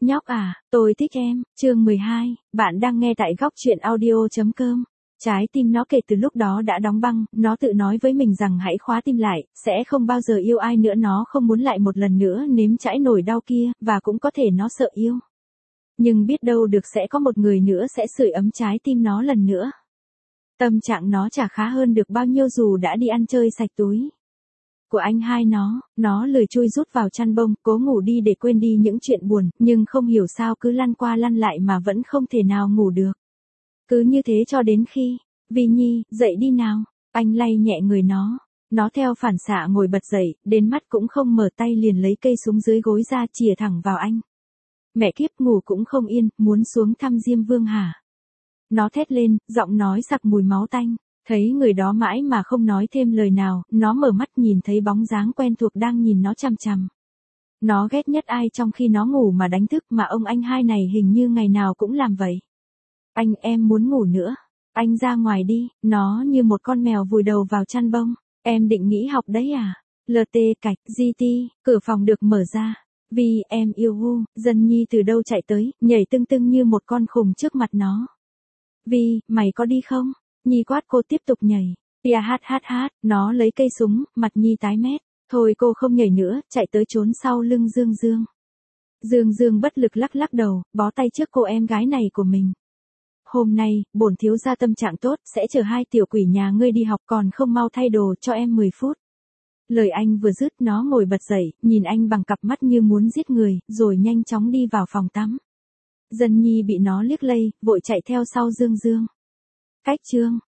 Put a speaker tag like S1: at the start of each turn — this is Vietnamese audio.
S1: Nhóc à, tôi thích em, chương 12, bạn đang nghe tại góc truyện audio.com. Trái tim nó kể từ lúc đó đã đóng băng, nó tự nói với mình rằng hãy khóa tim lại, sẽ không bao giờ yêu ai nữa, nó không muốn lại một lần nữa nếm trải nỗi đau kia, và cũng có thể nó sợ yêu. Nhưng biết đâu được sẽ có một người nữa sẽ sưởi ấm trái tim nó lần nữa. Tâm trạng nó chả khá hơn được bao nhiêu dù đã đi ăn chơi sạch túi của anh hai nó lười chui rút vào chăn bông, cố ngủ đi để quên đi những chuyện buồn, nhưng không hiểu sao cứ lăn qua lăn lại mà vẫn không thể nào ngủ được. Cứ như thế cho đến khi, Vi Nhi, dậy đi nào, anh lay nhẹ người nó theo phản xạ ngồi bật dậy, đến mắt cũng không mở tay liền lấy cây súng dưới gối ra chìa thẳng vào anh. Mẹ kiếp, ngủ cũng không yên, muốn xuống thăm Diêm Vương hả? Nó thét lên, giọng nói sặc mùi máu tanh. Thấy người đó mãi mà không nói thêm lời nào, nó mở mắt nhìn thấy bóng dáng quen thuộc đang nhìn nó chằm chằm. Nó ghét nhất ai trong khi nó ngủ mà đánh thức, mà ông anh hai này hình như ngày nào cũng làm vậy. Anh, em muốn ngủ nữa. Anh ra ngoài đi, nó như một con mèo vùi đầu vào chăn bông. Em định nghỉ học đấy à? LT cạch, GT, cửa phòng được mở ra. Vì em yêu Hu, Dân Nhi từ đâu chạy tới, nhảy tưng tưng như một con khùng trước mặt nó. Vi, mày có đi không? Nhi quát, cô tiếp tục nhảy. Tia hát, nó lấy cây súng, mặt Nhi tái mét. Thôi cô không nhảy nữa, chạy tới trốn sau lưng Dương Dương. Dương Dương bất lực lắc lắc đầu, bó tay trước cô em gái này của mình. Hôm nay, bổn thiếu gia tâm trạng tốt, sẽ chở hai tiểu quỷ nhà ngươi đi học, còn không mau thay đồ cho em 10 phút. Lời anh vừa dứt, nó ngồi bật dậy, nhìn anh bằng cặp mắt như muốn giết người, rồi nhanh chóng đi vào phòng tắm. Dân Nhi bị nó liếc lây, vội chạy theo sau Dương Dương. Cách chương